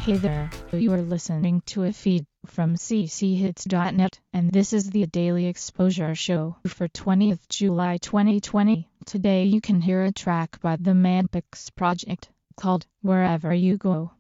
Hey there, you are listening to a feed from cchits.net, and this is the Daily Exposure Show for 20th July 2020. Today you can hear a track by the Manpix Project called Wherever You Go.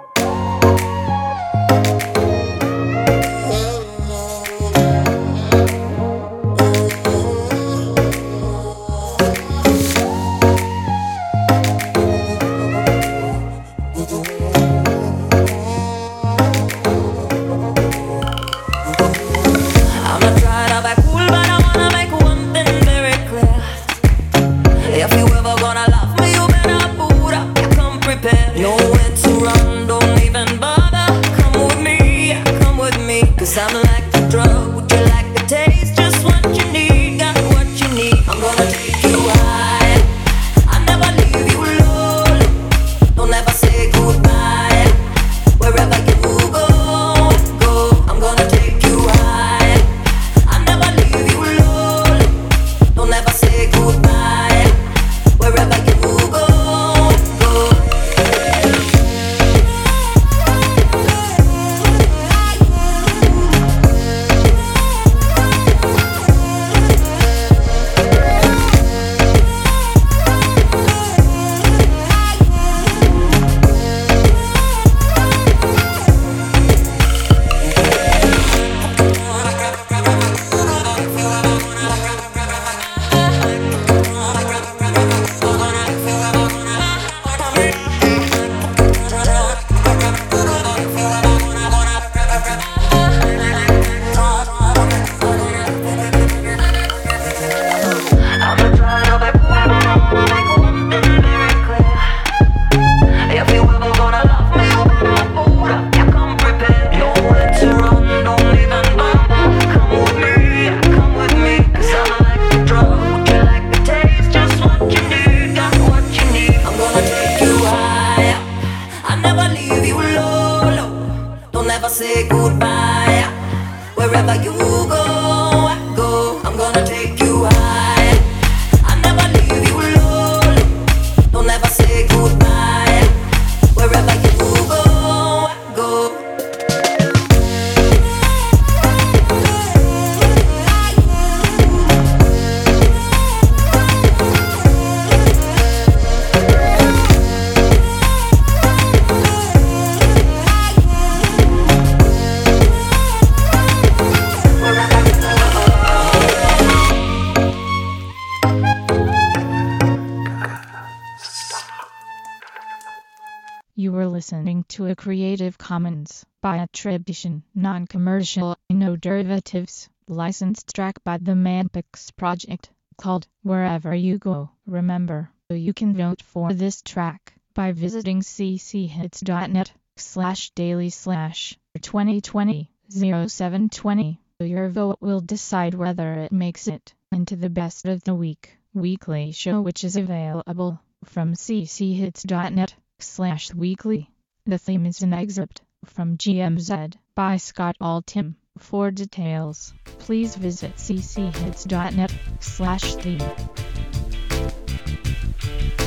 Cause I'm like the drug, would you like the taste? Just what you need, got what you need. I'm gonna take you high, I'll never leave you alone. Don't ever say goodbye, wherever you go, go. I'm gonna take you high, I'll never leave you alone. Don't ever say goodbye, wherever you go, go. Never say goodbye, wherever you go, go. I'm gonna take you high, I'll never leave you alone. Don't ever say goodbye, wherever you go, go. You were listening to a Creative Commons by attribution, non-commercial, no derivatives, licensed track by the Manpix Project called Wherever You Go. Remember, you can vote for this track by visiting cchits.net/daily/2020-0720. Your vote will decide whether it makes it into the Best of the Week weekly show, which is available from cchits.net/weekly. The theme is an excerpt from GMZ by Scott Altham. For details, please visit cchits.net/theme.